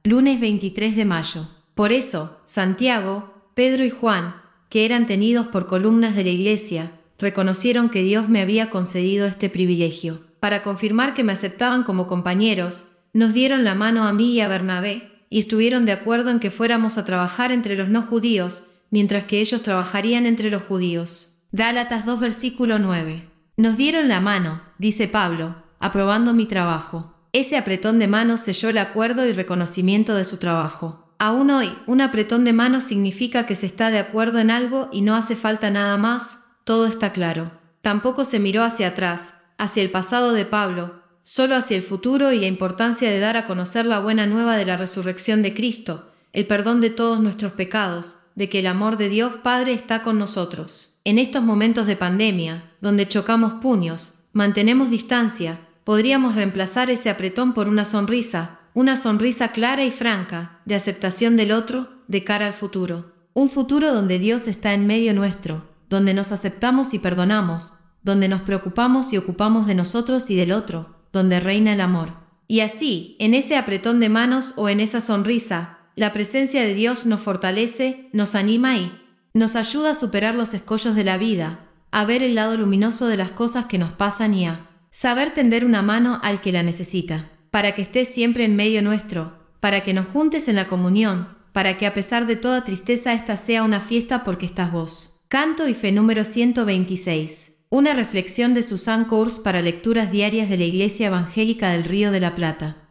Lunes 23 de mayo. Por eso, Santiago, Pedro y Juan, que eran tenidos por columnas de la iglesia, reconocieron que Dios me había concedido este privilegio. Para confirmar que me aceptaban como compañeros, nos dieron la mano a mí y a Bernabé, y estuvieron de acuerdo en que fuéramos a trabajar entre los no judíos, mientras que ellos trabajarían entre los judíos. Gálatas 2 versículo 9. Nos dieron la mano, dice Pablo, aprobando mi trabajo. Ese apretón de manos selló el acuerdo y reconocimiento de su trabajo. Aún hoy, un apretón de manos significa que se está de acuerdo en algo y no hace falta nada más, todo está claro. Tampoco se miró hacia atrás, hacia el pasado de Pablo, solo hacia el futuro y la importancia de dar a conocer la buena nueva de la resurrección de Cristo, el perdón de todos nuestros pecados, de que el amor de Dios Padre está con nosotros. En estos momentos de pandemia, donde chocamos puños, mantenemos distancia, podríamos reemplazar ese apretón por una sonrisa clara y franca, de aceptación del otro, de cara al futuro. Un futuro donde Dios está en medio nuestro, donde nos aceptamos y perdonamos, donde nos preocupamos y ocupamos de nosotros y del otro, donde reina el amor. Y así, en ese apretón de manos o en esa sonrisa, la presencia de Dios nos fortalece, nos anima y nos ayuda a superar los escollos de la vida, a ver el lado luminoso de las cosas que nos pasan y a saber tender una mano al que la necesita, para que estés siempre en medio nuestro, para que nos juntes en la comunión, para que a pesar de toda tristeza esta sea una fiesta porque estás vos. Canto y fe número 126. Una reflexión de Susan Cours para lecturas diarias de la Iglesia Evangélica del Río de la Plata.